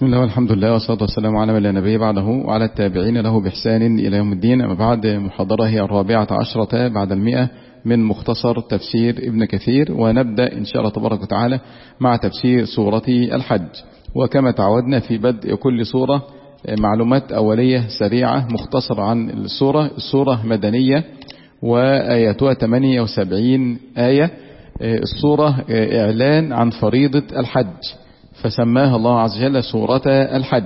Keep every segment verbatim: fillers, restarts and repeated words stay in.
بسم الله والحمد لله والصلاة والسلام على من لا نبي بعده وعلى التابعين له بإحسان إلى يوم الدين. أما بعد، محاضرة هي الرابعة عشرة بعد المئة من مختصر تفسير ابن كثير، ونبدأ إن شاء الله تبارك وتعالى مع تفسير سورة الحج. وكما تعودنا في بدء كل سورة معلومات أولية سريعة مختصرة عن السورة. السورة مدنية وآياتها ثمانية وسبعين آية. السورة إعلان عن فريضة الحج، فسماها الله عز وجل سورة الحج.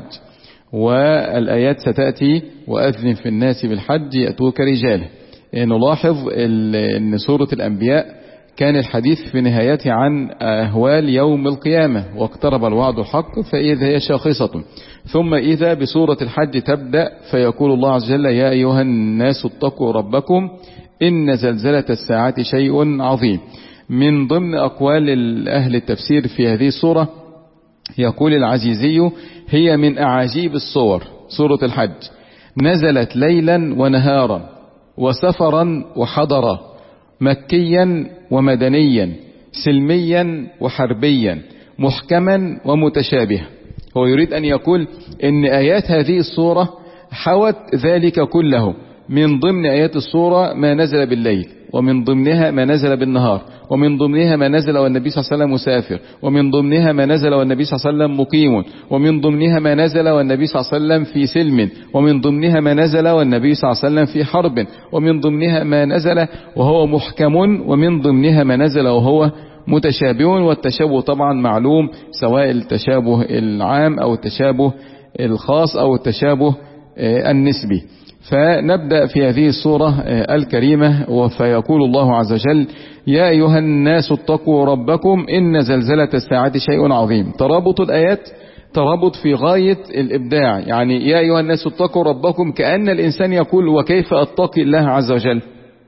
والآيات ستأتي: وأذن في الناس بالحج يأتوك رجالا. نلاحظ أن سورة الأنبياء كان الحديث في نهايته عن أهوال يوم القيامة، واقترب الوعد الحق فإذا هي شاخصة. ثم إذا بسورة الحج تبدأ فيقول الله عز وجل: يا أيها الناس اتقوا ربكم إن زلزلة الساعة شيء عظيم. من ضمن أقوال أهل التفسير في هذه السورة يقول العزيزي: هي من أعاجيب الصور. سورة الحج نزلت ليلا ونهارا وسفرا وحضرا، مكيا ومدنيا، سلميا وحربيا، محكما ومتشابها. هو يريد أن يقول إن آيات هذه السورة حوت ذلك كله. من ضمن آيات السورة ما نزل بالليل، ومن ضمنها ما نزل بالنهار، ومن ضمنها ما نزل والنبي صلى الله عليه وسلم مسافر، ومن ضمنها ما نزل والنبي صلى الله عليه وسلم مقيم، ومن ضمنها ما نزل والنبي صلى الله عليه وسلم في سلم، ومن ضمنها ما نزل والنبي صلى الله عليه وسلم في حرب، ومن ضمنها ما نزل وهو محكم، ومن ضمنها ما نزل وهو متشابه. والتشابه طبعا معلوم، سواء التشابه العام أو التشابه الخاص أو التشابه النسبي. فنبدأ في هذه السورة الكريمة، فيقول الله عز وجل: يا أيها الناس اتقوا ربكم إن زلزلة الساعة شيء عظيم. ترابط الآيات ترابط في غاية الإبداع. يعني يا أيها الناس اتقوا ربكم، كأن الإنسان يقول: وكيف أتقي الله عز وجل؟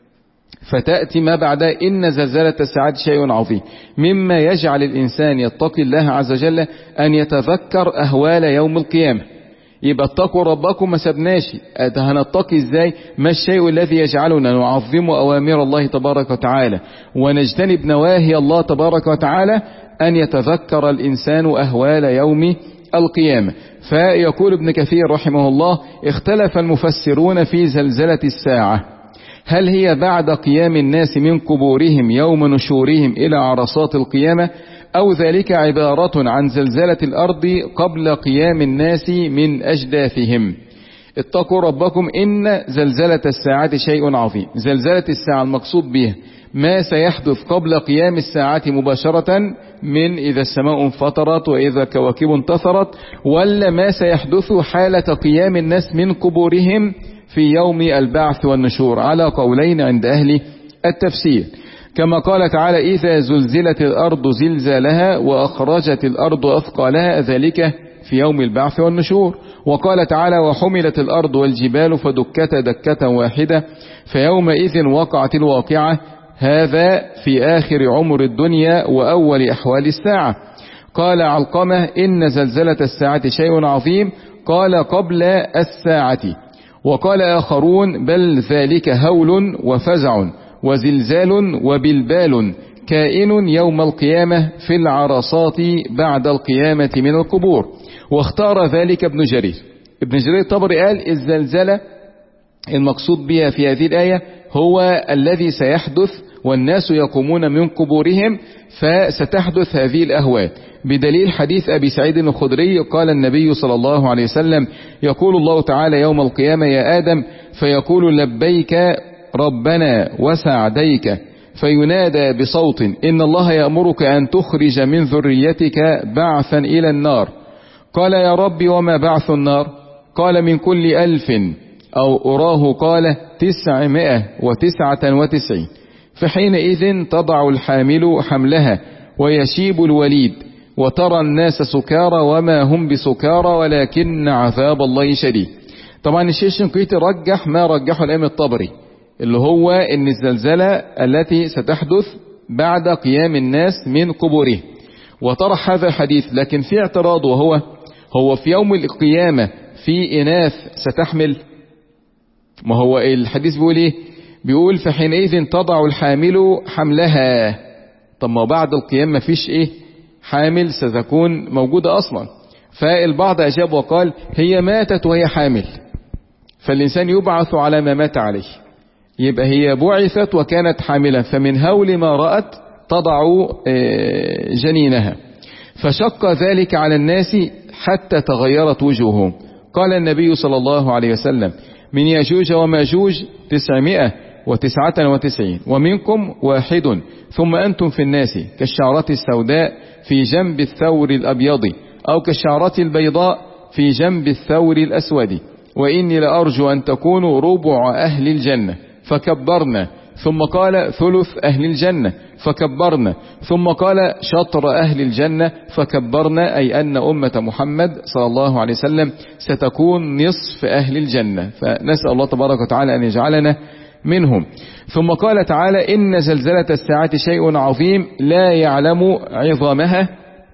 فتأتي ما بعد إن زلزلة الساعة شيء عظيم، مما يجعل الإنسان يتقي الله عز وجل أن يتذكر أهوال يوم القيامة. يبقى اتقوا ربكم ما سبناش، هنتقي ازاي؟ ما الشيء الذي يجعلنا نعظم أوامر الله تبارك وتعالى ونجتنب نواهي الله تبارك وتعالى؟ أن يتذكر الإنسان أهوال يوم القيامة. فيقول ابن كثير رحمه الله: اختلف المفسرون في زلزلة الساعة، هل هي بعد قيام الناس من قبورهم يوم نشورهم إلى عرصات القيامة، أو ذلك عبارة عن زلزلة الأرض قبل قيام الناس من أجداثهم. اتقوا ربكم إن زلزلة الساعة شيء عظيم. زلزلة الساعة المقصود بها ما سيحدث قبل قيام الساعة مباشرة، من إذا السماء انفطرت وإذا الكواكب انتثرت، ولا ما سيحدث حالة قيام الناس من قبورهم في يوم البعث والنشور، على قولين عند أهل التفسير. كما قال تعالى: إذا زلزلت الأرض زلزالها وأخرجت الأرض أثقالها، ذلك في يوم البعث والنشور. وقال تعالى: وحملت الأرض والجبال فدكتا دكة واحدة فيومئذ وقعت الواقعة، هذا في آخر عمر الدنيا وأول أحوال الساعة. قال علقمة: إن زلزلة الساعة شيء عظيم، قال قبل الساعة. وقال آخرون: بل ذلك هول وفزع وزلزال وبلبال كائن يوم القيامة في العرصات بعد القيامة من القبور. واختار ذلك ابن جرير. ابن جرير الطبري قال: الزلزلة المقصود بها في هذه الآية هو الذي سيحدث والناس يقومون من قبورهم، فستحدث هذه الأهوال، بدليل حديث أبي سعيد الخدري قال النبي صلى الله عليه وسلم: يقول الله تعالى يوم القيامة: يا آدم، فيقول: لبيك ربنا وسعديك، فينادى بصوت: إن الله يأمرك أن تخرج من ذريتك بعثا إلى النار. قال: يا ربي وما بعث النار؟ قال: من كل ألف، أو أراه قال تسعمائة وتسعة وتسعين. فحينئذ تضع الحامل حملها ويشيب الوليد، وترى الناس سكارى وما هم بسكارى ولكن عذاب الله شديد. طبعا الشيخ الشنقيطي رجح ما رجحه الإمام الطبري، اللي هو ان الزلزلة التي ستحدث بعد قيام الناس من قبورهم، وطرح هذا الحديث. لكن في اعتراض، وهو هو في يوم القيامة في إناث ستحمل؟ ما هو الحديث بيقول ايه؟ بيقول: فحينئذ تضع الحامل حملها. طب ما بعد القيامة مفيش ايه حامل ستكون موجودة اصلا، فالبعض أجاب وقال هي ماتت وهي حامل، فالإنسان يبعث على ما مات عليه، يبقى هي بعثت وكانت حاملا، فمن هول ما رأت تضع جنينها، فشق ذلك على الناس حتى تغيرت وجوههم. قال النبي صلى الله عليه وسلم من يجوج وماجوج تسعمائة وتسعة وتسعين ومنكم واحد، ثم أنتم في الناس كالشعرة السوداء في جنب الثور الأبيض، أو كالشعرة البيضاء في جنب الثور الأسود، وإني لأرجو أن تكونوا ربع أهل الجنة، فكبرنا، ثم قال ثلث أهل الجنة، فكبرنا، ثم قال شطر أهل الجنة، فكبرنا، أي أن أمة محمد صلى الله عليه وسلم ستكون نصف أهل الجنة، فنسأل الله تبارك وتعالى أن يجعلنا منهم. ثم قال تعالى إن زلزلة الساعة شيء عظيم لا يعلم عظامها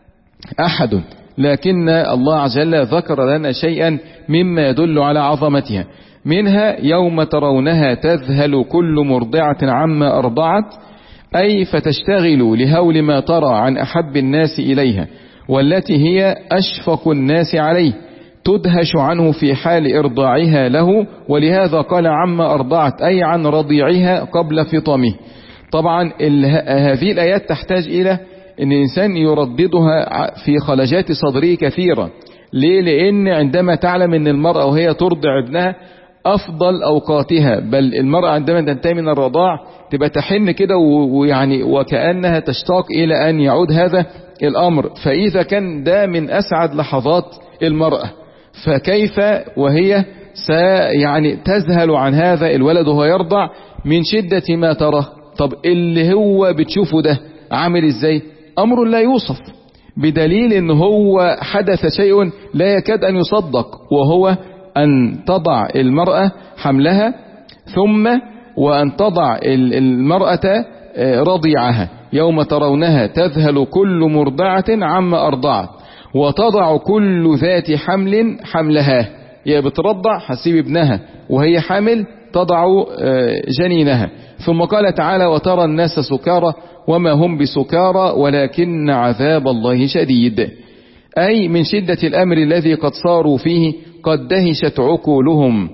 أحد، لكن الله عز وجل ذكر لنا شيئا مما يدل على عظمتها، منها يوم ترونها تذهل كل مرضعة عما أرضعت، أي فتشتغل لهول ما ترى عن أحب الناس إليها والتي هي أشفق الناس عليه، تدهش عنه في حال إرضاعها له، ولهذا قال عما أرضعت أي عن رضيعها قبل فطامه. طبعا هذه الآيات تحتاج إلى أن الإنسان يرددها في خلجات صدره كثيرا. ليه؟ لأن عندما تعلم أن المرأة وهي ترضع ابنها أفضل أوقاتها، بل المرأة عندما تنتهي من الرضاع تبقى تحن كده ويعني وكأنها تشتاق إلى أن يعود هذا الأمر، فإذا كان ده من أسعد لحظات المرأة، فكيف وهي يعني تذهل عن هذا الولد وهو يرضع من شدة ما ترى. طب اللي هو بتشوفه ده عامل ازاي؟ أمر لا يوصف، بدليل ان هو حدث شيء لا يكاد أن يصدق، وهو أن تضع المرأة حملها، ثم وأن تضع المرأة رضيعها، يوم ترونها تذهل كل مرضعة عما أرضعت، وتضع كل ذات حمل حملها، هي بترضع حسيب ابنها وهي حامل تضع جنينها. ثم قال تعالى وترى الناس سكارى وما هم بسكارى ولكن عذاب الله شديد، أي من شدة الأمر الذي قد صاروا فيه قد دهشت عقولهم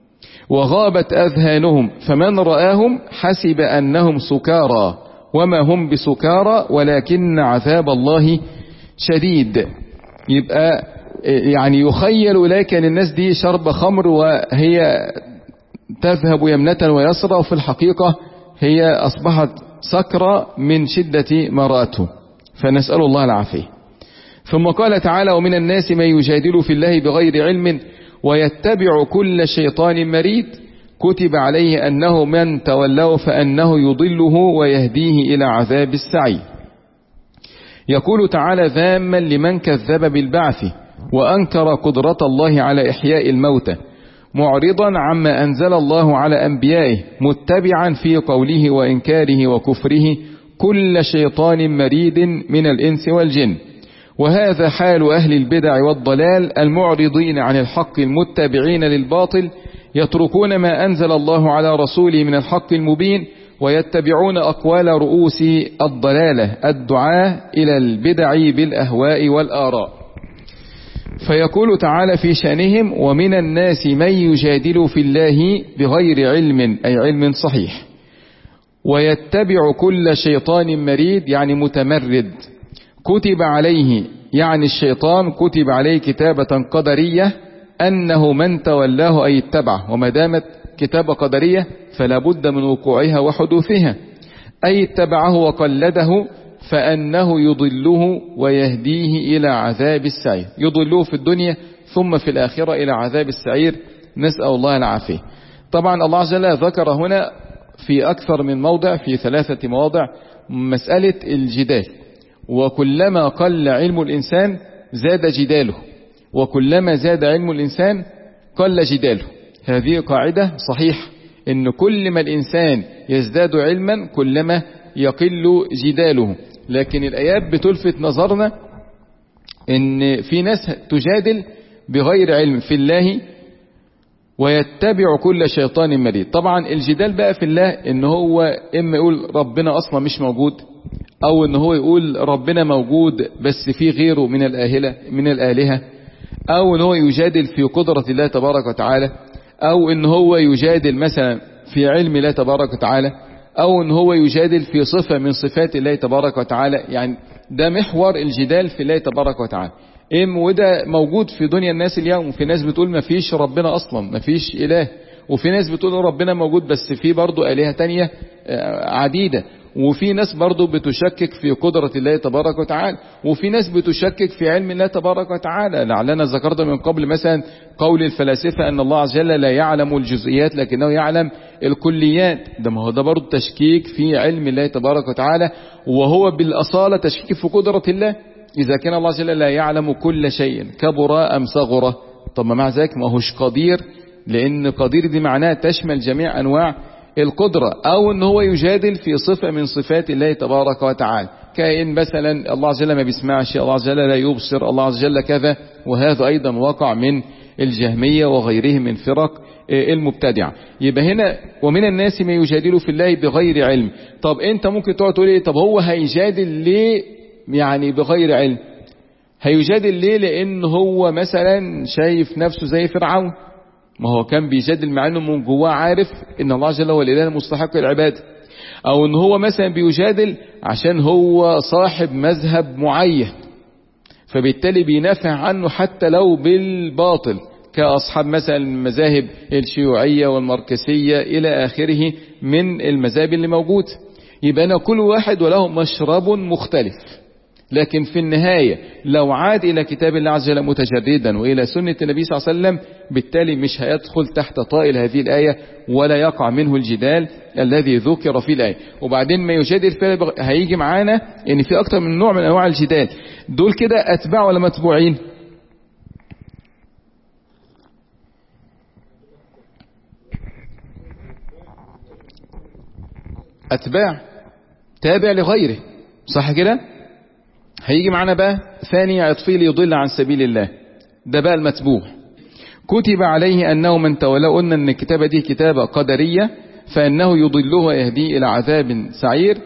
وغابت أذهانهم، فمن رآهم حسب أنهم سكارى وما هم بسكارى ولكن عذاب الله شديد. يبقى يعني يخيل إليك أن الناس دي شرب خمر وهي تذهب يمنة ويسرى، وفي الحقيقة هي أصبحت سكرة من شدة ما رأته، فنسأل الله العافية. ثم قال تعالى ومن الناس من يجادل في الله بغير علم ويتبع كل شيطان مريد، كتب عليه أنه من تولاه فأنه يضله ويهديه إلى عذاب السعير. يقول تعالى ذاما لمن كذب بالبعث وأنكر قدرة الله على إحياء الموتى، معرضا عما أنزل الله على أنبيائه، متبعا في قوله وإنكاره وكفره كل شيطان مريد من الإنس والجن. وهذا حال أهل البدع والضلال المعرضين عن الحق المتبعين للباطل، يتركون ما أنزل الله على رسوله من الحق المبين، ويتبعون أقوال رؤوس الضلالة الدعاة إلى البدع بالأهواء والآراء. فيقول تعالى في شأنهم ومن الناس من يجادل في الله بغير علم، أي علم صحيح، ويتبع كل شيطان مريد يعني متمرد، كتب عليه يعني الشيطان كتب عليه كتابة قدرية أنه من تولاه أي اتبعه، وما دامت كتابة قدرية فلا بد من وقوعها وحدوثها، أي اتبعه وقلده فأنه يضله ويهديه إلى عذاب السعير، يضله في الدنيا ثم في الآخرة إلى عذاب السعير، نسأل الله العافية. طبعا الله عز وجل ذكر هنا في أكثر من موضع، في ثلاثة مواضع، مسألة الجدال، وكلما قل علم الإنسان زاد جداله، وكلما زاد علم الإنسان قل جداله. هذه قاعدة صحيح، إن كل ما الإنسان يزداد علما كلما يقل جداله. لكن الآيات بتلفت نظرنا إن في ناس تجادل بغير علم في الله ويتبع كل شيطان مريد. طبعا الجدال بقى في الله إن هو إما يقول ربنا أصلا مش موجود، أو إن هو يقول ربنا موجود بس في غيره من الآلهة من الآلهة أو إن هو يجادل في قدرة الله تبارك وتعالى، أو إن هو يجادل مثلا في علم الله تبارك وتعالى، أو إن هو يجادل في صفة من صفات الله تبارك وتعالى. يعني ده محور الجدال في الله تبارك وتعالى. إيه وده موجود في دنيا الناس اليوم. في ناس بتقول ما فيش ربنا أصلا، ما فيش إله، وفي ناس بتقول ربنا موجود بس في برضو آلهة تانية عديدة، وفي ناس برضو بتشكك في قدرة الله تبارك وتعالى، وفي ناس بتشكك في علم الله تبارك وتعالى. لعلنا ذكرنا من قبل مثلا قول الفلاسفة أن الله عز وجل لا يعلم الجزئيات لكنه يعلم الكليات. ده ما هو ده برضو تشكيك في علم الله تبارك وتعالى، وهو بالأصالة تشكيك في قدرة الله. إذا كان الله عز وجل لا يعلم كل شيء كبر أم صغر، طب ما مع ذلك ما هوش قدير، لأن قدير دي معناها تشمل جميع أنواع القدرة. أو أن هو يجادل في صفة من صفات الله تبارك وتعالى، كأن مثلا الله عز وجل ما بيسمعش، الله عز وجل لا يبصر، الله عز وجل كذا. وهذا أيضا وقع من الجهمية وغيرهم من فرق المبتدعة. يبقى هنا ومن الناس ما يجادل في الله بغير علم. طب أنت ممكن تقعد تقول إيه؟ طب هو هيجادل ليه يعني بغير علم؟ هيجادل ليه؟ لأن هو مثلا شايف نفسه زي فرعون. ما هو كان بيجادل مع انه من جواه عارف ان الله جل هو الاله المستحق للعباده. او ان هو مثلا بيجادل عشان هو صاحب مذهب معين، فبالتالي بينافع عنه حتى لو بالباطل، كاصحاب مثلا المذاهب الشيوعيه والماركسيه الى اخره من المذاهب اللي موجود. يبقى أنا كل واحد وله مشرب مختلف، لكن في النهاية لو عاد إلى كتاب الله عز وجل متجردا وإلى سنة النبي صلى الله عليه وسلم، بالتالي مش هيدخل تحت طائل هذه الآية ولا يقع منه الجدال الذي ذكر في الآية. وبعدين ما يجادل فيه هيجي معانا إن في أكتر من نوع من أنواع الجدال. دول كده أتباع ولا متبوعين؟ أتباع، تابع لغيره، صح كده؟ هيجي معنا بقى ثاني عطفي ليضل عن سبيل الله، ده بقى المتبوع. كتب عليه أنه من تولى، قلنا أن الكتابة دي كتابة قدرية، فإنه يضله ويهديه إلى عذاب سعير،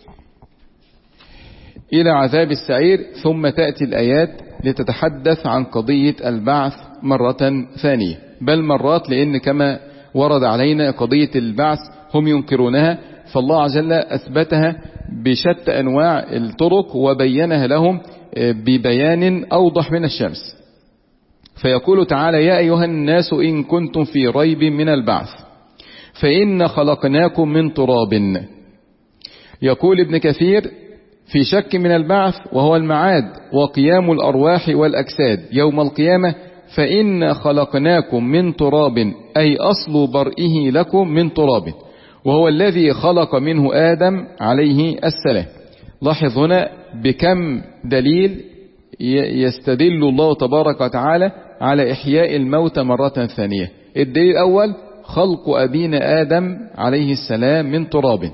إلى عذاب السعير. ثم تأتي الآيات لتتحدث عن قضية البعث مرة ثانية، بل مرات، لأن كما ورد علينا قضية البعث هم ينكرونها، فالله عز وجل أثبتها بشتى أنواع الطرق وبينها لهم ببيان أوضح من الشمس. فيقول تعالى: يا أيها الناس إن كنتم في ريب من البعث فإن خلقناكم من تراب. يقول ابن كثير: في شك من البعث وهو المعاد وقيام الأرواح والأجساد يوم القيامة، فإن خلقناكم من تراب، أي أصل برئه لكم من تراب، وهو الذي خلق منه آدم عليه السلام. لاحظ هنا بكم دليل يستدل الله تبارك وتعالى على إحياء الموت مرة ثانية. الدليل الأول خلق أبينا آدم عليه السلام من تراب.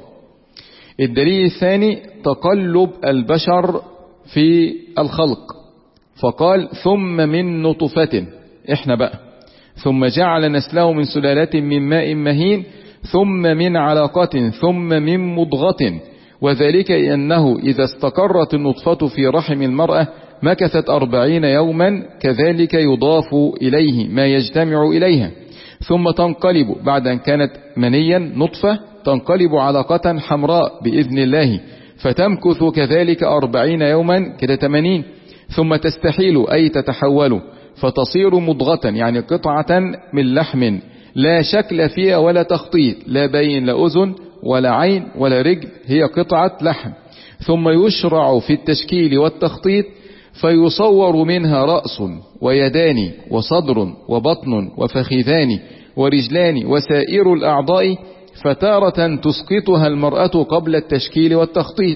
الدليل الثاني تقلب البشر في الخلق، فقال: ثم من نطفة، احنا بقى، ثم جعل نسله من سلالة من ماء مهين، ثم من علقة، ثم من مضغة، وذلك أنه إذا استقرت النطفة في رحم المرأة مكثت أربعين يوما، كذلك يضاف إليه ما يجتمع إليها، ثم تنقلب بعد أن كانت منيا نطفة، تنقلب علقة حمراء بإذن الله، فتمكث كذلك أربعين يوما، كده ثمانين، ثم تستحيل أي تتحول فتصير مضغة، يعني قطعة من لحم لا شكل فيها ولا تخطيط، لا بين لا أذن ولا عين ولا رجل، هي قطعة لحم. ثم يشرع في التشكيل والتخطيط فيصور منها رأس ويدان وصدر وبطن وفخذان ورجلان وسائر الأعضاء، فتارة تسقطها المرأة قبل التشكيل والتخطيط،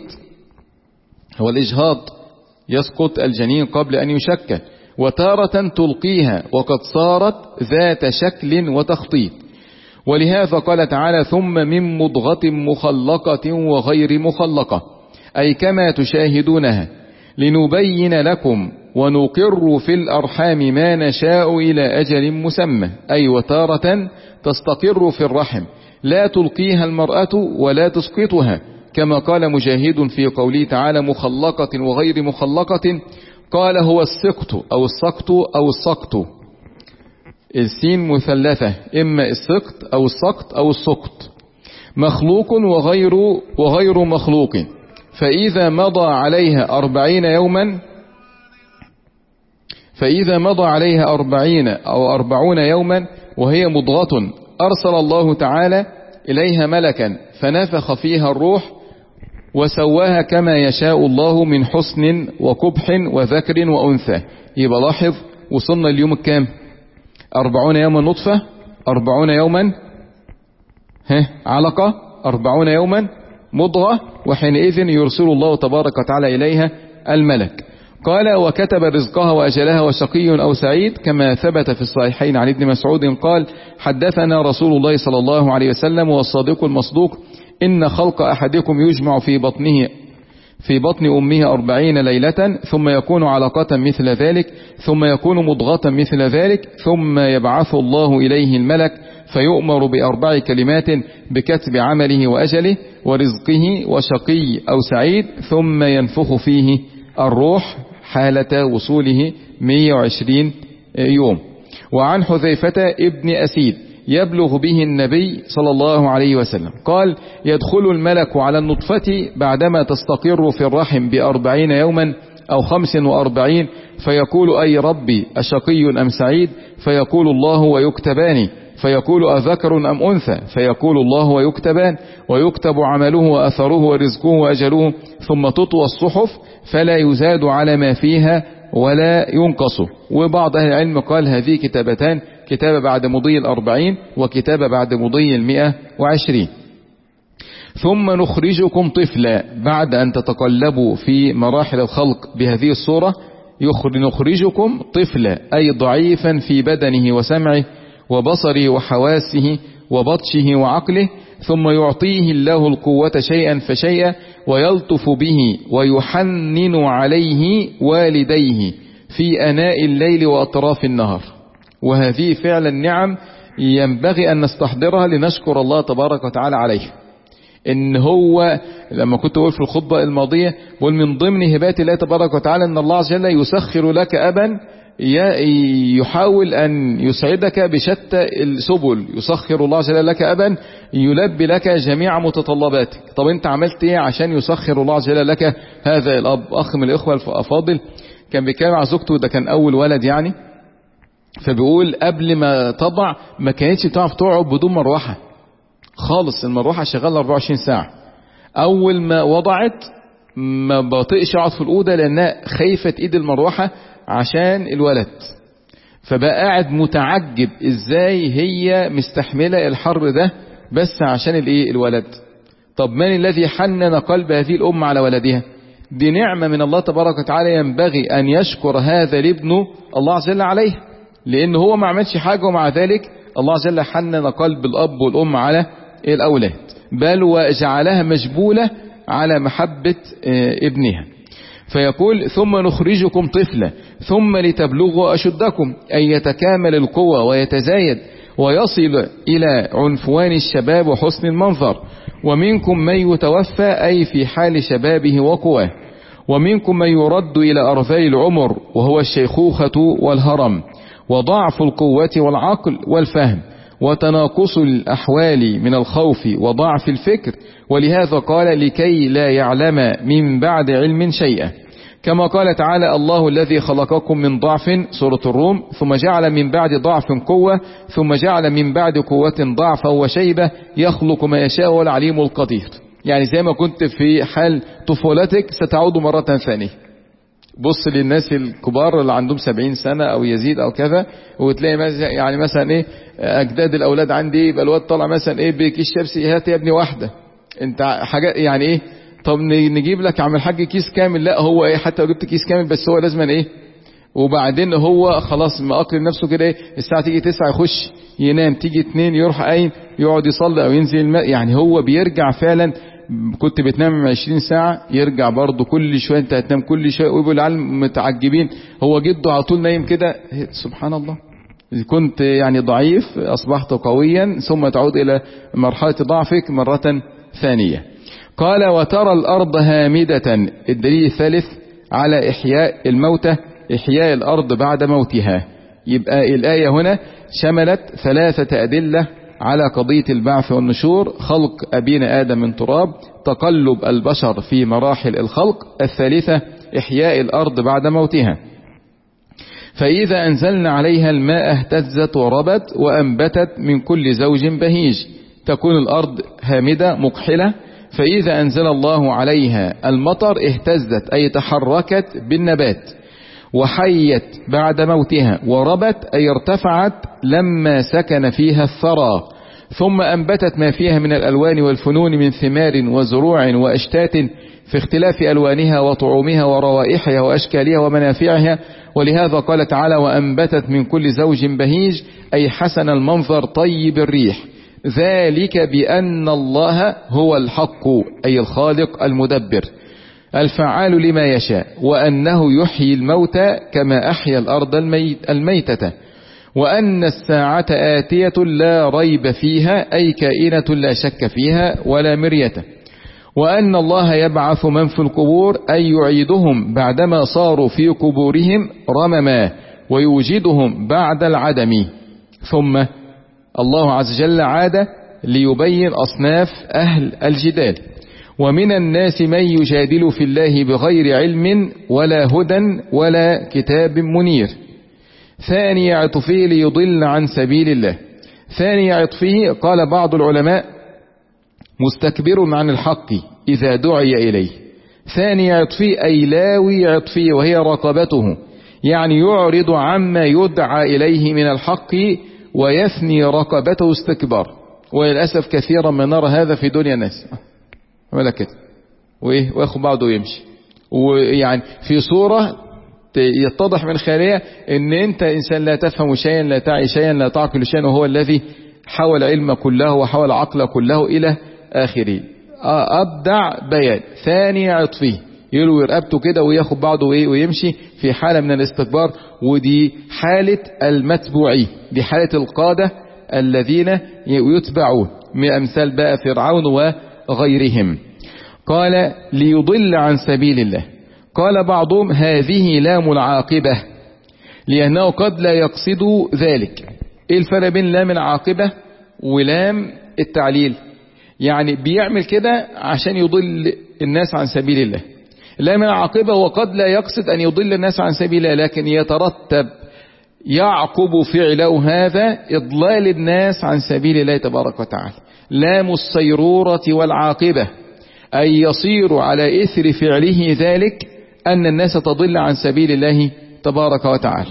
هو الإجهاض، يسقط الجنين قبل أن يشكل، وتارة تلقيها وقد صارت ذات شكل وتخطيط. ولهذا قال تعالى: ثم من مضغة مخلقة وغير مخلقة، أي كما تشاهدونها، لنبين لكم ونقر في الأرحام ما نشاء إلى أجل مسمى، أي وتارة تستقر في الرحم لا تلقيها المرأة ولا تسقطها، كما قال مجاهد في قوله تعالى: مخلقة وغير مخلقة، قال هو السقط أو السقط أو السقط، السين مثلثة، إما السقط أو السقط أو السقط، مخلوق وغير وغير مخلوق، فإذا مضى عليها أربعين يوما فإذا مضى عليها أربعين أو أربعون يوما وهي مضغة أرسل الله تعالى إليها ملكا فنفخ فيها الروح وسواها كما يشاء الله من حسن وقبح وذكر وأنثى. يبقى لاحظ وصلنا اليوم الكام؟ أربعون يوما نطفة، أربعون يوما ها علقة، أربعون يوما مضغة، وحينئذ يرسل الله تبارك وتعالى إليها الملك. قال وكتب رزقها وأجلها وشقي أو سعيد، كما ثبت في الصحيحين عن ابن مسعود قال حدثنا رسول الله صلى الله عليه وسلم والصادق المصدوق إن خلق أحدكم يجمع في بطنه في بطن أمه أربعين ليلة ثم يكون علقة مثل ذلك ثم يكون مضغة مثل ذلك ثم يبعث الله إليه الملك فيؤمر بأربع كلمات بكتب عمله وأجله ورزقه وشقي أو سعيد ثم ينفخ فيه الروح حالة وصوله مئة وعشرين يوم. وعن حذيفة ابن أسيد يبلغ به النبي صلى الله عليه وسلم قال يدخل الملك على النطفة بعدما تستقر في الرحم بأربعين يوما أو خمس وأربعين فيقول أي ربي أشقي أم سعيد؟ فيقول الله ويكتبان، فيقول أذكر أم أنثى؟ فيقول الله ويكتبان، ويكتب عمله وأثره ورزقه وأجله، ثم تطوى الصحف فلا يزاد على ما فيها ولا ينقص. وبعض أهل العلم قال هذه كتابتان، كتابة بعد مضي الأربعين وكتابة بعد مضي المئة وعشرين. ثم نخرجكم طفلا، بعد أن تتقلبوا في مراحل الخلق بهذه الصورة نخرجكم طفلا أي ضعيفا في بدنه وسمعه وبصره وحواسه وبطشه وعقله، ثم يعطيه الله القوة شيئا فشيئا ويلطف به ويحنن عليه والديه في أناء الليل وأطراف النهار. وهذه فعلا نعم ينبغي أن نستحضرها لنشكر الله تبارك وتعالى عليه. إن هو لما كنت أقول في الخطبة الماضية بقول من ضمن هبات الله تبارك وتعالى أن الله عز وجل يسخر لك أبا يحاول أن يسعدك بشتى السبل، يسخر الله عز وجل لك أبا يلبي لك جميع متطلباتك. طب أنت عملت إيه عشان يسخر الله عز وجل لك هذا الأب؟ أخ من الإخوة الأفاضل كان بيتكلم على زوجته، ده كان أول ولد يعني، فبيقول قبل ما تضع ما كانتش بتعرف تقعد بدون مروحة خالص، المروحة شغالة أربعة وعشرين ساعة. أول ما وضعت ما بطيقش اقعد في الأوضة لأنها خايفة إيد المروحة عشان الولد، فبقى قاعد متعجب ازاي هي مستحملة الحر ده بس عشان الايه الولد. طب من الذي حنن قلب هذه الأم على ولدها؟ دي نعمة من الله تبارك وتعالى ينبغي أن يشكر هذا الابن الله عز وجل عليه، لأنه هو ما عملش حاجة ومع ذلك الله عز وجل حنن قلب الأب والأم على الأولاد، بل وجعلها مجبولة على محبة ابنها. فيقول ثم نخرجكم طفلا ثم لتبلغوا أشدكم، أي يتكامل القوة ويتزايد ويصل إلى عنفوان الشباب وحسن المنظر. ومنكم من يتوفى أي في حال شبابه وقواه، ومنكم من يرد إلى أرذل العمر وهو الشيخوخة والهرم وضعف القوة والعقل والفهم وتناقص الأحوال من الخوف وضعف الفكر، ولهذا قال لكي لا يعلم من بعد علم شيئا، كما قال تعالى الله الذي خلقكم من ضعف سورة الروم ثم جعل من بعد ضعف قوة ثم جعل من بعد قوة ضعفا وشيبة يخلق ما يشاء والعليم القدير. يعني زي ما كنت في حال طفولتك ستعود مرة ثانية. بص للناس الكبار اللي عندهم سبعين سنة او يزيد او كذا، وتلاقي مثلا يعني مثلا ايه اجداد الاولاد عندي يبقى الواد طالع مثلا ايه بكيس شيبسي، هات يا ابني واحدة انت حاجات يعني ايه، طب نجيب لك عم الحاج كيس كامل، لا هو ايه حتى لو جبت كيس كامل بس هو لازم ايه، وبعدين هو خلاص مأقلم نفسه كده ايه، الساعة تيجي تسعة يخش ينام، تيجي اتنين يروح قايم يقعد يصلي او ينزل الماء، يعني هو بيرجع فعلا. كنت بتنام عشرين ساعة يرجع برضه كل شوية انت هتنام كل شوية، ويبقوا العالم متعجبين هو جده على طول نايم كده، سبحان الله. كنت يعني ضعيف اصبحت قويا ثم تعود الى مرحلة ضعفك مرة ثانية. قال وترى الارض هامدة، الدليل الثالث على احياء الموتى إحياء الأرض بعد موتها. يبقى الآية هنا شملت ثلاثة أدلة على قضية البعث والنشور: خلق أبينا آدم من تراب، تقلب البشر في مراحل الخلق، الثالثة إحياء الأرض بعد موتها. فإذا أنزلنا عليها الماء اهتزت وربت وأنبتت من كل زوج بهيج، تكون الأرض هامدة مكحلة. فإذا أنزل الله عليها المطر اهتزت أي تحركت بالنبات، وحيت بعد موتها، وربت أي ارتفعت لما سكن فيها الثرى، ثم أنبتت ما فيها من الألوان والفنون من ثمار وزروع وأشتات في اختلاف ألوانها وطعومها وروائحها وأشكالها ومنافعها. ولهذا قال تعالى: وأنبتت من كل زوج بهيج، أي حسن المنظر طيب الريح. ذلك بأن الله هو الحق، أي الخالق المدبر الفعال لما يشاء، وأنه يحيي الموتى كما أحيا الأرض الميت الميتة، وأن الساعة آتية لا ريب فيها، أي كائنة لا شك فيها ولا مرية، وأن الله يبعث من في القبور، أي يعيدهم بعدما صاروا في قبورهم رمما، ويوجدهم بعد العدم. ثم الله عز وجل عاد ليبين أصناف أهل الجدال: ومن الناس من يجادل في الله بغير علم ولا هدى ولا كتاب منير. ثاني عطفه ليضل عن سبيل الله. ثاني عطفه قال بعض العلماء: مستكبر عن الحق إذا دعي إليه. ثاني عطفه أي لاوي عطفه، وهي رقبته، يعني يعرض عما يدعى إليه من الحق ويثني رقبته استكبار. وللأسف كثيرا ما نرى هذا في دنيا الناس، عمل كده وإيه وياخد بعضه ويمشي، ويعني في صورة يتضح من خلالها ان انت انسان لا تفهم شيئا، لا تعي شيئا، لا تعقل شيئا، وهو الذي حول علم كله وحول عقل كله الى اخره. ابدع بيان. ثاني عطفه يلوي رقبته كده وياخد بعضه ويمشي في حالة من الاستكبار، ودي حالة المتبوعين، دي حالة القادة الذين يتبعون، من امثال بقى فرعون وغيرهم. قال: ليضل عن سبيل الله. قال بعضهم: هذه لام العاقبة، لأنه قد لا يقصد ذلك. ايه الفرق بين لام العاقبة ولام التعليل؟ يعني بيعمل كده عشان يضل الناس عن سبيل الله. لام العاقبة وقد لا يقصد أن يضل الناس عن سبيل الله، لكن يترتب يعقب فعله هذا إضلال الناس عن سبيل الله تبارك وتعالى. لام الصيرورة والعاقبة، أي يصير على إثر فعله ذلك أن الناس تضل عن سبيل الله تبارك وتعالى.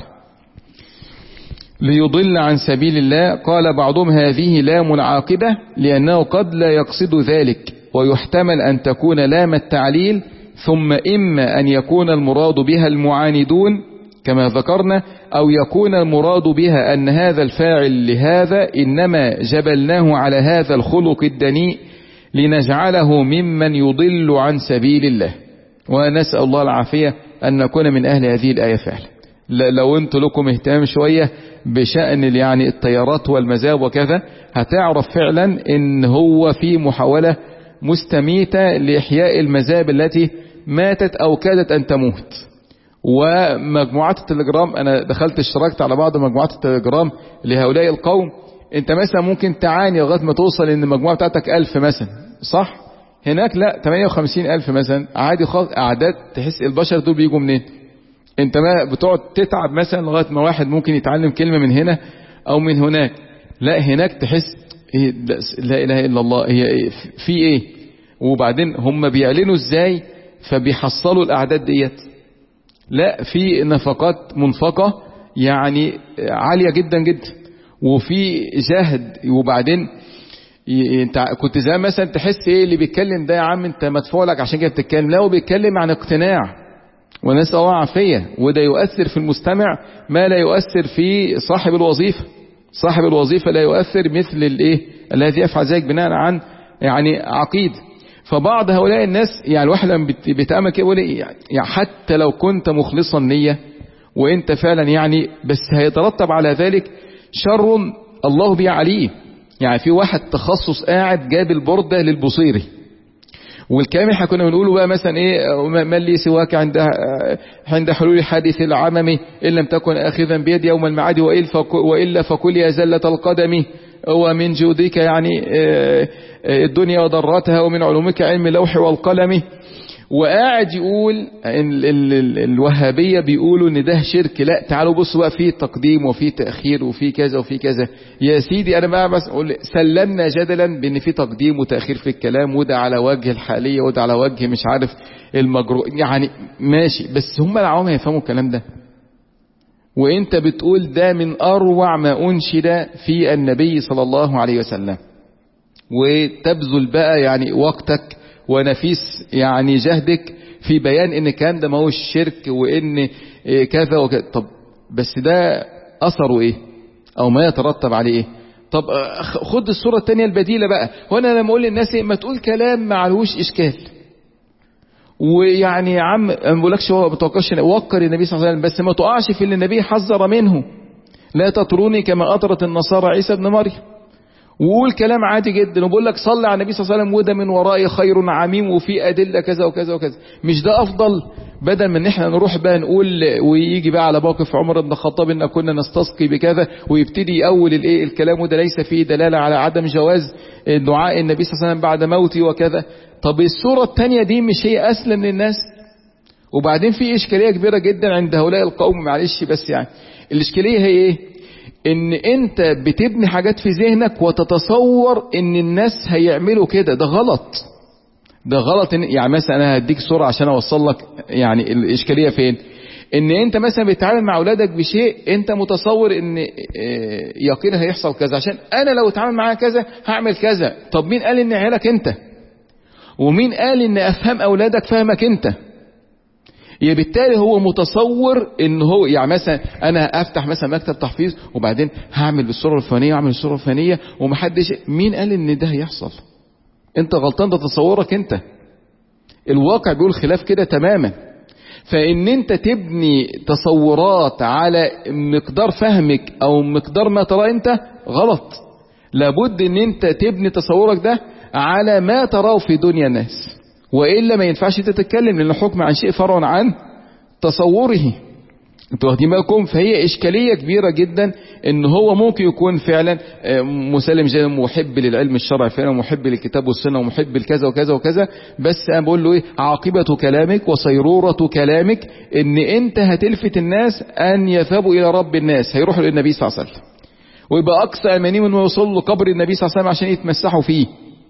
ليضل عن سبيل الله. قال بعضهم: هذه لام العاقبة، لأنه قد لا يقصد ذلك، ويحتمل أن تكون لام التعليل، ثم إما أن يكون المراد بها المعاندون كما ذكرنا، أو يكون المراد بها أن هذا الفاعل لهذا إنما جبلناه على هذا الخلق الدنيء لنجعله ممن يضل عن سبيل الله. ونسأل الله العافية أن نكون من أهل هذه الآية فعلا. لو أنت لكم اهتمام شوية بشأن يعني التيارات والمذاهب وكذا، هتعرف فعلا إن هو في محاولة مستميتة لإحياء المذاهب التي ماتت أو كادت أن تموت. ومجموعات التليجرام، أنا دخلت اشتركت على بعض مجموعات التليجرام لهؤلاء القوم. أنت مثلا ممكن تعاني لغاية ما توصل إن المجموعة بتاعتك ألف مثلا، صح؟ هناك لا، ثمانية وخمسين ألف مثلا، عادي خالص. أعداد تحس البشر دول بيجوا منين؟ أنت ما بتقعد تتعب مثلا لغاية ما واحد ممكن يتعلم كلمة من هنا أو من هناك. لا، هناك تحس إيه، لا إله إلا الله، هي في إيه؟ وبعدين هم بيعلنوا إزاي فبيحصلوا الأعداد ديت؟ لا، في نفقات منفقة يعني عالية جدا جدا، وفي جهد. وبعدين انت كنت زي مثلا تحس ايه اللي بيتكلم ده يا عم انت مدفوع لك عشان كده بتتكلم. لا، هو بيتكلم عن اقتناع ونسأل الله عافية، وده يؤثر في المستمع ما لا يؤثر في صاحب الوظيفة. صاحب الوظيفة لا يؤثر مثل الايه الذي يفعل ذلك بناء عن يعني عقيد. فبعض هؤلاء الناس يعني الواحد لما بيتأمل كده يقول يعني حتى لو كنت مخلصا نية وانت فعلا يعني، بس هيترتب على ذلك شر الله به عليه. يعني في واحد تخصص قاعد جاب البردة للبصيري، والكلام اللي كنا بنقوله بقى مثلا ايه، من لي سواك عند عند حلول حادث العمم ان لم تكن اخذا بيد يوم المعاد والا فكل يا زلة القدم، ومن جودك يعني الدنيا وضرتها، ومن علومك علم اللوح والقلم. وقاعد يقول ال ال ال الوهابية بيقولوا ان ده شرك. لا تعالوا بصوا بقى، فيه تقديم وفيه تأخير وفيه كذا وفيه كذا. يا سيدي انا بقى بس اقول سلمنا جدلا بان فيه تقديم وتأخير في الكلام، وده على وجه الحالية وده على وجه مش عارف المجروء، يعني ماشي، بس هم العوام يفهموا الكلام ده. وانت بتقول ده من اروع ما انشد في النبي صلى الله عليه وسلم، وتبذل بقى يعني وقتك ونفيس يعني جهدك في بيان ان كان ده ما هو الشرك وان كذا وكذا. طب بس ده اثره ايه او ما يترتب عليه ايه؟ طب خد الصورة التانية البديلة بقى. وانا لما اقول للناس ما تقول كلام ما عليهوش اشكال، ويعني يا عم ما بقولكش هو ما توقعش وقر النبي صلى الله عليه وسلم، بس ما تقعش في اللي النبي حذر منه. لا تطروني كما اطرت النصارى عيسى ابن مريم. وقول كلام عادي جدا وبقول لك صلي على النبي صلى الله عليه وسلم وده من ورائي خير عميم وفي ادله كذا وكذا وكذا. مش ده افضل بدل من ان احنا نروح بقى نقول ويجي بقى على موقف عمر بن الخطاب ان كنا نستسقي بكذا ويبتدي يأول الايه الكلام، وده ليس فيه دلاله على عدم جواز دعاء النبي صلى الله عليه وسلم بعد موته وكذا. طب الصوره الثانيه دي مش هي اسلم للناس؟ وبعدين في اشكاليه كبيره جدا عند هؤلاء القوم، معلش بس يعني الاشكاليه هي ايه؟ ان انت بتبني حاجات في ذهنك وتتصور ان الناس هيعملوا كده. ده غلط، ده غلط. يعني مثلا انا هديك صورة عشان اوصل لك يعني الاشكالية فين. ان انت مثلا بتتعامل مع اولادك بشيء انت متصور ان يقين هيحصل كذا، عشان انا لو اتعامل معاها كذا هعمل كذا. طب مين قال ان عيالك انت؟ ومين قال ان افهام اولادك فهمك انت؟ يا بالتالي هو متصور ان هو يعني مثلا انا افتح مثلا مكتب تحفيظ وبعدين هعمل بالصوره الفلانيه واعمل بالصوره الفلانيه ومحدش. مين قال ان ده هيحصل؟ انت غلطان، ده تصورك انت. الواقع بيقول خلاف كده تماما. فان انت تبني تصورات على مقدار فهمك او مقدار ما ترى انت غلط. لابد ان انت تبني تصورك ده على ما تراه في دنيا الناس، وإلا ما ينفعش تتكلم، لأن الحكم عن شيء فرع عن تصوره. انتوا واخدين بالكم؟ فهي إشكالية كبيرة جدا ان هو ممكن يكون فعلا مسلم جدا محب للعلم الشرعي فعلا ومحب للكتاب والسنة ومحب لكذا وكذا وكذا، بس انا بقول له ايه؟ عاقبة كلامك وصيرورة كلامك ان انت هتلفت الناس ان يذهبوا الى رب الناس، هيروحوا للنبي صلى الله عليه وسلم، ويبقى اقصى امانيهم انه يوصلوا لقبر النبي صلى الله عليه وسلم عشان يتمسحوا فيه،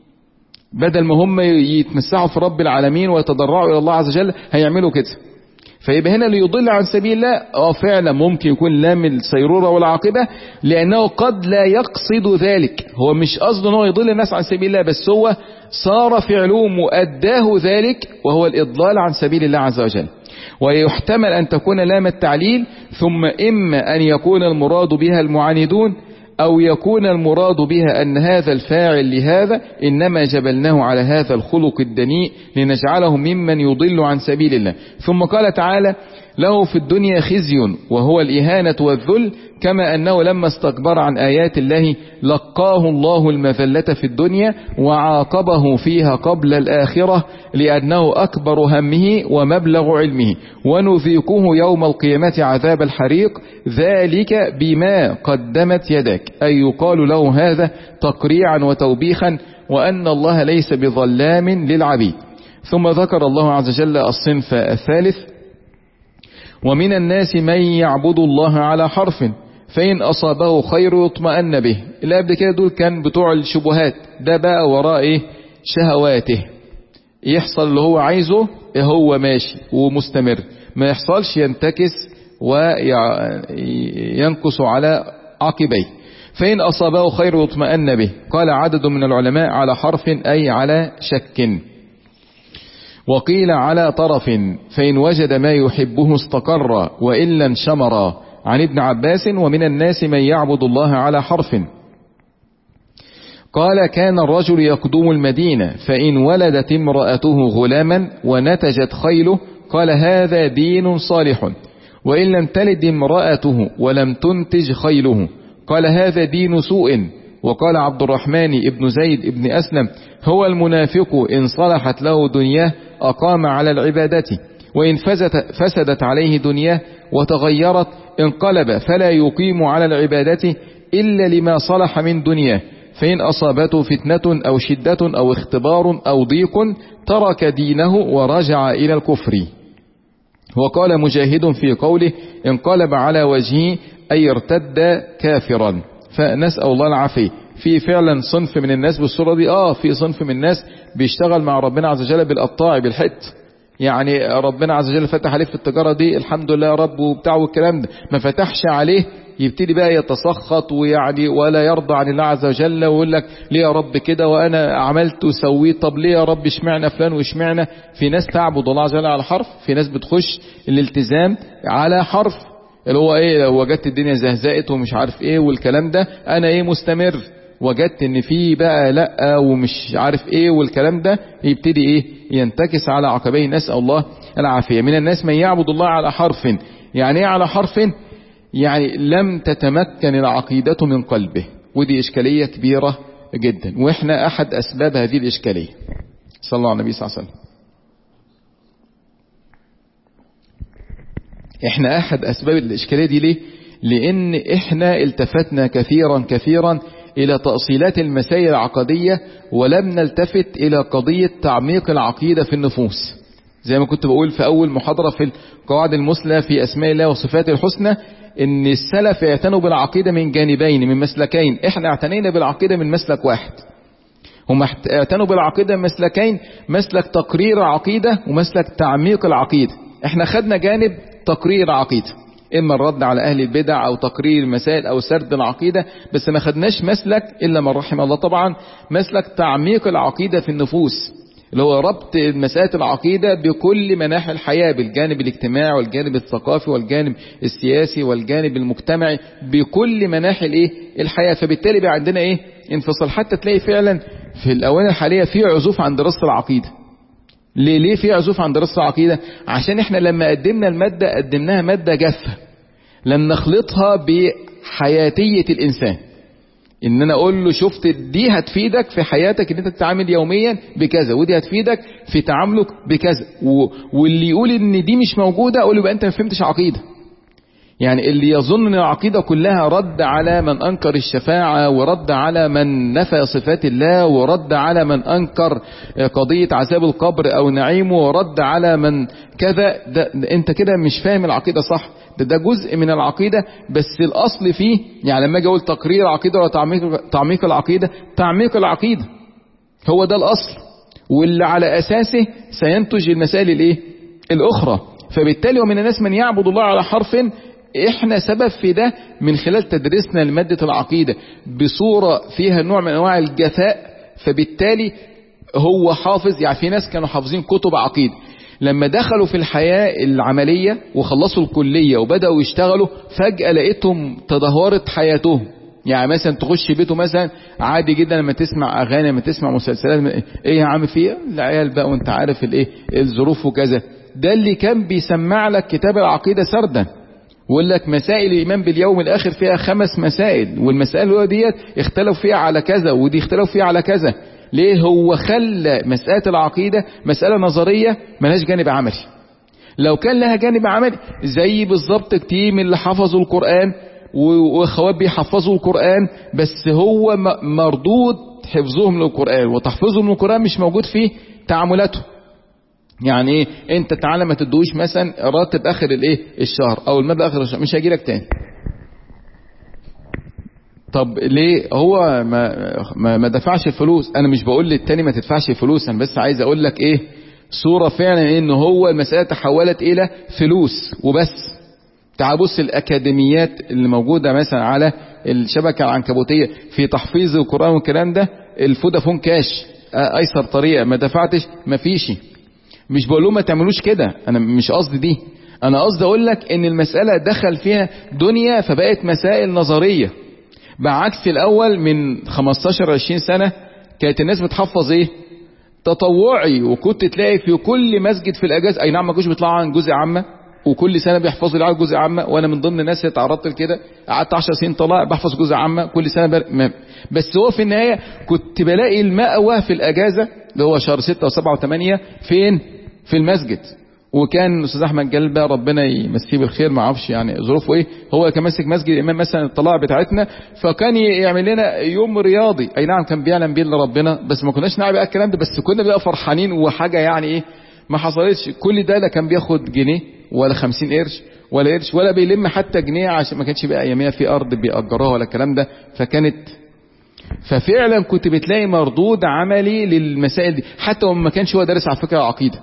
بدل ما هم يتمسحوا في رب العالمين ويتضرعوا الى الله عز وجل هيعملوا كده. فيبقى هنا ليضل عن سبيل الله. اه فعلا ممكن يكون لام السيرورة والعاقبة، لانه قد لا يقصد ذلك، هو مش قصده ان هو يضل الناس عن سبيل الله، بس هو صار فعله مؤداه ذلك وهو الاضلال عن سبيل الله عز وجل. ويحتمل ان تكون لام التعليل، ثم اما ان يكون المراد بها المعاندون، أو يكون المراد بها أن هذا الفاعل لهذا إنما جبلناه على هذا الخلق الدنيء لنجعله ممن يضل عن سبيل الله. ثم قال تعالى: له في الدنيا خزي وهو الإهانة والذل، كما أنه لما استكبر عن آيات الله لقاه الله المذلة في الدنيا وعاقبه فيها قبل الآخرة لأنه أكبر همه ومبلغ علمه، ونذيقه يوم القيامة عذاب الحريق ذلك بما قدمت يدك، أي يقال له هذا تقريعا وتوبيخا وأن الله ليس بظلام للعبيد. ثم ذكر الله عز وجل الصنف الثالث: ومن الناس من يعبد الله على حرف فإن أصابه خير يطمئن به. اللي قبل كده دول كان بتوع الشبهات، ده بقى وراء إيه؟ شهواته، يحصل اللي هو عايزه هو ماشي ومستمر، ما يحصلش ينتكس وينكس على عقبيه. فإن أصابه خير يطمئن به. قال عدد من العلماء على حرف أي على شك، وقيل على طرف، فإن وجد ما يحبه استقر وإلا انشمر. عن ابن عباس: ومن الناس من يعبد الله على حرف. قال: كان الرجل يقدم المدينة فإن ولدت امرأته غلاما ونتجت خيله قال: هذا دين صالح. وإن لم تلد امرأته ولم تنتج خيله قال: هذا دين سوء. وقال عبد الرحمن ابن زيد ابن أسلم: هو المنافق إن صلحت له دنياه أقام على العبادة، وإن فسدت عليه دنياه وتغيرت انقلب فلا يقيم على العبادة إلا لما صلح من دنياه، فإن أصابته فتنة أو شدة أو اختبار أو ضيق ترك دينه ورجع إلى الكفر. وقال مجاهد في قوله: انقلب على وجهه أي ارتد كافرا. فنسأل الله العافية. في فعلا صنف من الناس بالصورة دي، آه في صنف من الناس بيشتغل مع ربنا عز وجل بالقطاع بالحت، يعني ربنا عز وجل فتح عليه في التجارة دي الحمد لله يا رب وبتاع والكلام ده، ما فتحش عليه يبتدي بقى يتسخط ويعني ولا يرضى عن الله عز وجل، ويقول لك ليه يا رب كده وانا عملت وسويت، طب ليه يا رب اشمعنى فلان واشمعنى. في ناس تعبد الله عز وجل على حرف، في ناس بتخش الالتزام على حرف، اللي هو ايه، وجدت الدنيا زهزقت ومش عارف ايه والكلام ده، انا ايه مستمر، وجدت ان في بقى لا ومش عارف ايه والكلام ده، يبتدي ايه ينتكس على عقبيه. نسأل الله العافية. من الناس من يعبد الله على حرف. يعني ايه على حرف؟ يعني لم تتمكن العقيدة من قلبه، ودي إشكالية كبيرة جدا، وإحنا أحد أسباب هذه الإشكالية. صلى الله عليه النبي صلى الله عليه وسلم. إحنا أحد أسباب الإشكالية دي ليه؟ لأن إحنا التفتنا كثيرا كثيرا إلى تأصيلات المسائل العقدية، ولم نلتفت إلى قضية تعميق العقيدة في النفوس. زي ما كنت بقول في أول محاضرة في القواعد المثلى في أسماء الله وصفاته الحسنى، ان السلف اعتنوا بالعقيدة من جانبين من مسلكين، احنا اعتنينا بالعقيدة من مسلك واحد. هم اعتنوا بالعقيدة من مسلكين، مسلك تقرير العقيدة ومسلك تعميق العقيدة. احنا خدنا جانب تقرير العقيدة، اما الرد على اهل البدع او تقرير المسائل او سرد العقيدة، بس ما خدناش مسلك الا من رحم الله طبعا، مسلك تعميق العقيدة في النفوس، اللي هو ربط مسائل العقيدة بكل مناحي الحياة، بالجانب الاجتماعي والجانب الثقافي والجانب السياسي والجانب المجتمعي، بكل مناحي الايه الحياة. فبالتالي بقى عندنا ايه انفصال، حتى تلاقي فعلا في الاوان الحالية في عزوف عن دراسة العقيدة. ليه ليه في عزوف عن دراسة العقيدة؟ عشان احنا لما قدمنا المادة قدمناها مادة جافة، لم نخلطها بحياتية الانسان، ان انا اقول له شفت دي هتفيدك في حياتك ان انت تتعامل يوميا بكذا، ودي هتفيدك في تعاملك بكذا، و... واللي يقول ان دي مش موجودة اقول له يبقى انت ما فهمتش عقيدة. يعني اللي يظن ان العقيدة كلها رد على من انكر الشفاعة، ورد على من نفى صفات الله، ورد على من انكر قضية عذاب القبر او نعيمه، ورد على من كذا، ده انت كده مش فاهم العقيدة صح. ده ده جزء من العقيدة، بس الاصل فيه، يعني لما اجي اقول تقرير العقيدة ولا تعميق تعميق العقيدة، تعميق العقيدة هو ده الاصل، واللي على اساسه سينتج المسائل الايه الاخرى. فبالتالي ومن الناس من يعبد الله على حرف، احنا سبب في ده من خلال تدريسنا لمادة العقيدة بصورة فيها نوع من انواع الجفاء. فبالتالي هو حافظ، يعني في ناس كانوا حافظين كتب عقيدة، لما دخلوا في الحياة العملية وخلصوا الكلية وبدأوا يشتغلوا، فجأة لقيتهم تدهورت حياتهم. يعني مثلا تخش بيته مثلا عادي جدا لما تسمع اغاني، لما تسمع مسلسلات، ايه يا عم فيه العيال بقى وانت عارف الايه الظروف وكذا. ده اللي كان بيسمع لك كتاب العقيدة سردا، ويقول لك مسائل الإيمان باليوم الآخر فيها خمس مسائل، والمسائل ديت اختلفوا فيها على كذا، ودي اختلفوا فيها على كذا. ليه؟ هو خلى مسألة العقيدة مسألة نظرية ملهاش جانب عملي. لو كان لها جانب عملي زي بالظبط كتير من اللي حفظوا القرآن واخوات بيحفظوا القرآن، بس هو مردود حفظهم للقرآن وتحفظهم للقرآن مش موجود فيه تعاملاتهم. يعني ايه؟ انت تعالى ما تدوش مثلا راتب اخر الايه الشهر او المبلغ اخر الشهر، مش هيجي لك تاني. طب ليه؟ هو ما ما, ما دفعش الفلوس. انا مش بقول للتاني ما تدفعش الفلوس، انا بس عايز اقول لك ايه صورة فعلا ان هو المسألة تحولت الى فلوس وبس. تعال بص الاكاديميات اللي موجودة مثلا على الشبكة العنكبوتية في تحفيظ القرآن والكلام ده، الفودافون كاش ايسر طريقة، ما دفعتش ما فيش. مش بقول لهم ما تعملوش كده، انا مش قصدي دي، انا قصدي اقول لك ان المسألة دخل فيها دنيا فبقت مسائل نظرية، بعكس الاول من خمستاشر عشرين سنة كانت الناس بتحفظ ايه تطوعي، وكنت تلاقي في كل مسجد في الاجازة، اي نعم ما كنتش بيطلعوا عن جزء عامة وكل سنة بيحفظوا العيال جزء عامة، وانا من ضمن الناس اللي اتعرضت لكده، قعدت عشر سنين طلع بحفظ جزء عامة كل سنة بر... بس هو في النهاية كنت بلاقي المأوى في الأجازة اللي هو شهر ستة وسبعة وثمانية فين؟ في المسجد. وكان استاذ احمد جلبه ربنا يمسيه بالخير، ما اعرفش يعني ظروفه ايه، هو كان ماسك مسجد الامام مثلا الطلاع بتاعتنا، فكان يعمل لنا يوم رياضي، اي نعم كان بيعلم بيه لربنا، بس ما كناش نعرف بقى الكلام ده، بس كنا بقى فرحانين وحاجه يعني ايه ما حصلتش. كل ده لا كان بياخد جنيه ولا خمسين قرش ولا قرش ولا بيلم حتى جنيه، عشان ما كانش بقى اياميها في ارض بيأجروها ولا الكلام ده. فكانت ففعلا كنت بتلاقي مردود عملي للمسائل دي، حتى وما كانش هو دارس على فكره العقيده،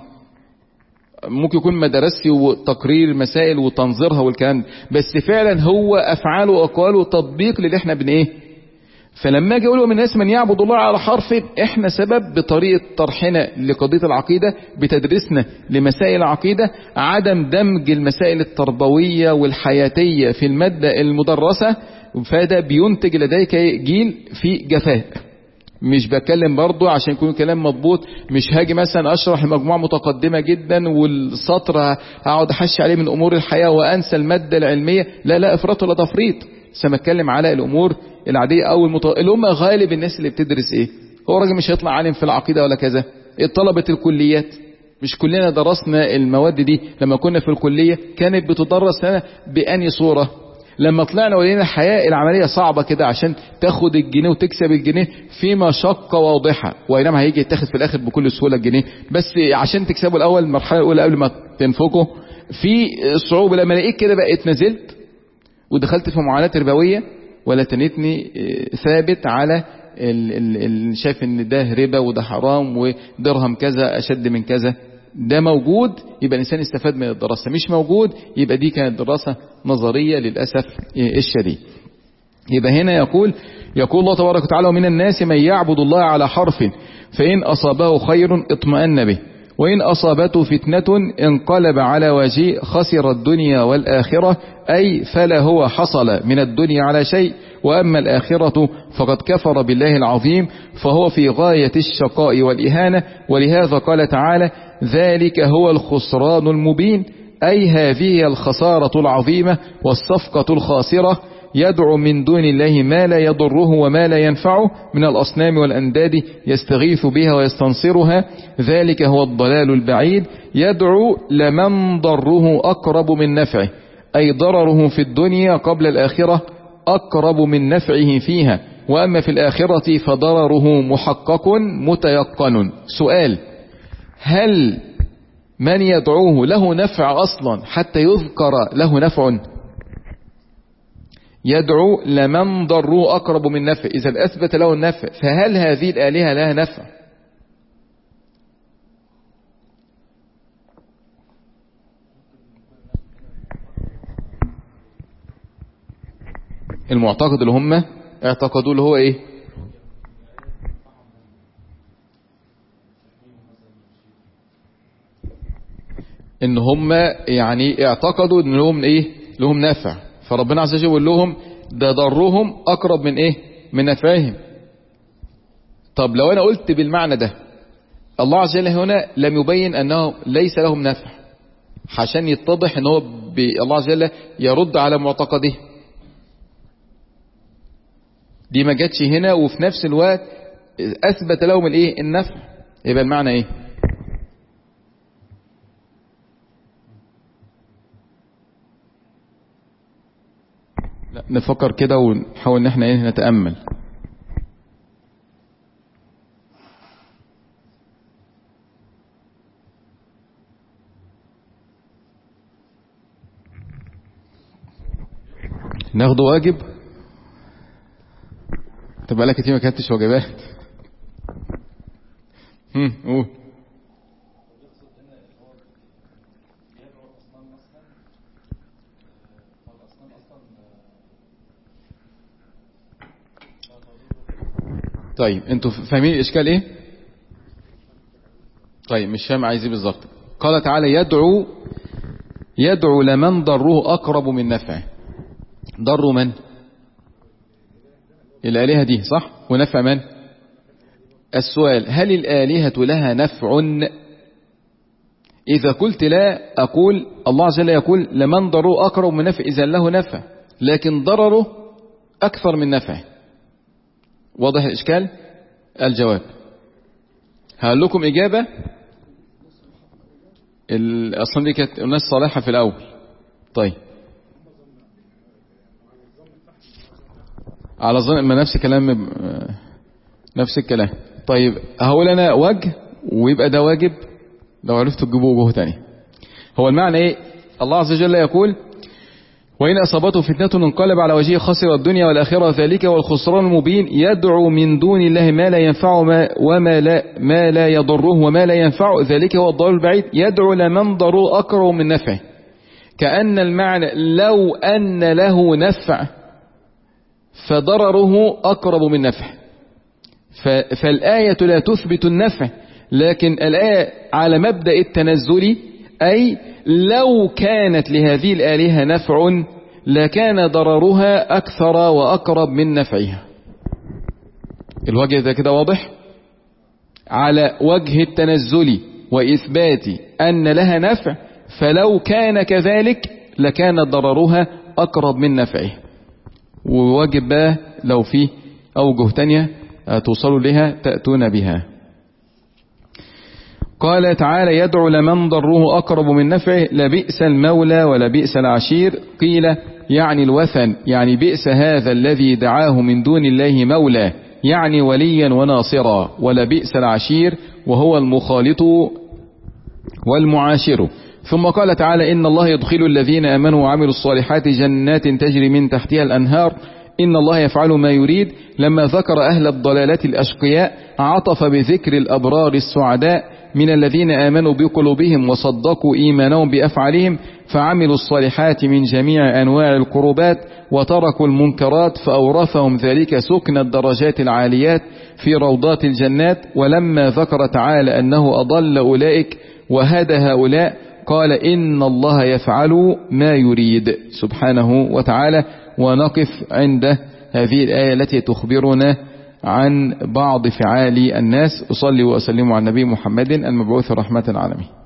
ممكن يكون ما درسش وتقرير مسائل وتنظيرها والكلام، بس فعلا هو افعاله واقواله وتطبيق للي احنا بن ايه. فلما اجي اقول من الناس من يعبد الله على حرف، احنا سبب بطريقه طرحنا لقضيه العقيده بتدريسنا لمسائل العقيده عدم دمج المسائل التربويه والحياتيه في الماده المدرسه، فده بينتج لديك جيل في جفاء. مش بتكلم برضو عشان يكون كلام مضبوط، مش هاجي مثلا اشرح لمجموعه متقدمه جدا والسطر هقعد احشي عليه من امور الحياه وانسى الماده العلميه، لا لا افراط ولا تفريط. سنتكلم على الامور العاديه او المت... اللي هم غالب الناس اللي بتدرس ايه. هو راجل مش هيطلع عالم في العقيده ولا كذا، طلبه الكليات مش كلنا درسنا المواد دي لما كنا في الكليه، كانت بتدرس لنا بأني صوره. لما طلعنا ولقينا الحياة العملية صعبة كده، عشان تاخد الجنيه وتكسب الجنيه في مشقة واضحة، وإنما هيجي يتاخد في الآخر بكل سهولة الجنيه، بس عشان تكسبه الأول المرحلة الأولى قبل ما تنفقه في صعوبة. لما لقيت كده بقيت نزلت ودخلت في معاناة ربوية، ولا تنتني ثابت على ال شايف ان ده ربا وده حرام ودرهم كذا أشد من كذا. ده موجود يبقى الإنسان استفاد من الدراسة، مش موجود يبقى دي كانت دراسة نظرية للأسف الشديد. يبقى هنا يقول يقول الله تبارك وتعالى: ومن الناس من يعبد الله على حرف فإن أصابه خير اطمأن به وإن أصابته فتنة انقلب على وجهه خسر الدنيا والآخرة، أي فلا هو حصل من الدنيا على شيء، وأما الآخرة فقد كفر بالله العظيم فهو في غاية الشقاء والإهانة. ولهذا قال تعالى: ذلك هو الخسران المبين، أي هذه الخسارة العظيمة والصفقة الخاسرة. يدعو من دون الله ما لا يضره وما لا ينفعه من الأصنام والأنداد يستغيث بها ويستنصرها، ذلك هو الضلال البعيد. يدعو لمن ضره أقرب من نفعه، أي ضرره في الدنيا قبل الآخرة أقرب من نفعه فيها، وأما في الآخرة فضرره محقق متيقن. سؤال: هل من يدعوه له نفع أصلا حتى يذكر له نفع؟ يدعو لمن ضره أقرب من نفع، إذا أثبت له النفع، فهل هذه الآلهة لها نفع؟ المعتقد اللي هم اعتقدوا اللي هو ايه؟ ان هم يعني اعتقدوا ان لهم ايه؟ لهم نفع، فربنا عز وجل يقول لهم ده ضرهم اقرب من ايه؟ من نفعهم. طب لو انا قلت بالمعنى ده، الله عز وجل هنا لم يبين انه ليس لهم نفع عشان يتضح ان هو الله عز وجل يرد على معتقده، دي ما جاتش هنا، وفي نفس الوقت اثبت لهم الايه؟ النفع. يبقى المعنى ايه؟ لا نفكر كده ونحاول ان احنا ايه؟ نتأمل. ناخده واجب؟ تبقى لك كتير ما كانتش واجبات. هم قول. طيب انتوا فاهمين الاشكال ايه؟ طيب مش فاهم عايز ايه بالظبط. قال تعالى: يدعو يدعو لمن ضره اقرب من نفعه. ضر من؟ الآلهة دي صح؟ ونفع من؟ السؤال: هل الآلهة لها نفع؟ إذا قلت لا أقول الله عز وجل يقول لمن ضره أقرب من نفع، إذا له نفع لكن ضرره أكثر من نفعه. واضح الإشكال؟ الجواب هقول لكم إجابة أصلا دي كانت الناس صالحة في الأول. طيب على ظن ما نفس كلام نفس الكلام. طيب هقول أنا وجه ويبقى ده واجب لو عرفتوا تجيبوا وجوه تاني. هو المعنى ايه؟ الله عز وجل يقول وإن أصابته فتنة انقلب على وجهه خسر الدنيا والآخرة ذلك والخسران المبين. يدعو من دون الله ما لا ينفعه وما لا, ما لا يضره وما لا ينفعه ذلك هو الضلال البعيد. يدعو لمن ضره أقرب من نفعه، كأن المعنى لو أن له نفع فضرره أقرب من نفعه. فالآية لا تثبت النفع، لكن الآية على مبدأ التنزل، أي لو كانت لهذه الآلهة نفع لكان ضررها أكثر وأقرب من نفعها. الوجه ده كده واضح؟ على وجه التنزل وإثبات أن لها نفع، فلو كان كذلك لكان ضررها أقرب من نفعها. وواجب بقى لو فيه أوجه تانية توصلوا لها تأتون بها. قال تعالى يدعو لمن ضره أقرب من نفعه لبئس المولى ولبئس العشير. قيل يعني الوثن، يعني بئس هذا الذي دعاه من دون الله مولى، يعني وليا وناصرا. ولبئس العشير وهو المخالط والمعاشر. ثم قال تعالى إن الله يدخل الذين آمنوا وعملوا الصالحات جنات تجري من تحتها الأنهار إن الله يفعل ما يريد. لما ذكر أهل الضلالة الأشقياء عطف بذكر الأبرار السعداء من الذين آمنوا بقلوبهم وصدقوا إيمانهم بأفعالهم فعملوا الصالحات من جميع أنواع القربات وتركوا المنكرات، فأورثهم ذلك سكن الدرجات العاليات في روضات الجنات. ولما ذكر تعالى أنه أضل أولئك وهدى هؤلاء قال إن الله يفعل ما يريد سبحانه وتعالى. ونقف عند هذه الآية التي تخبرنا عن بعض فعال الناس. أصلي وأسلم على النبي محمد المبعوث رحمة العالمين.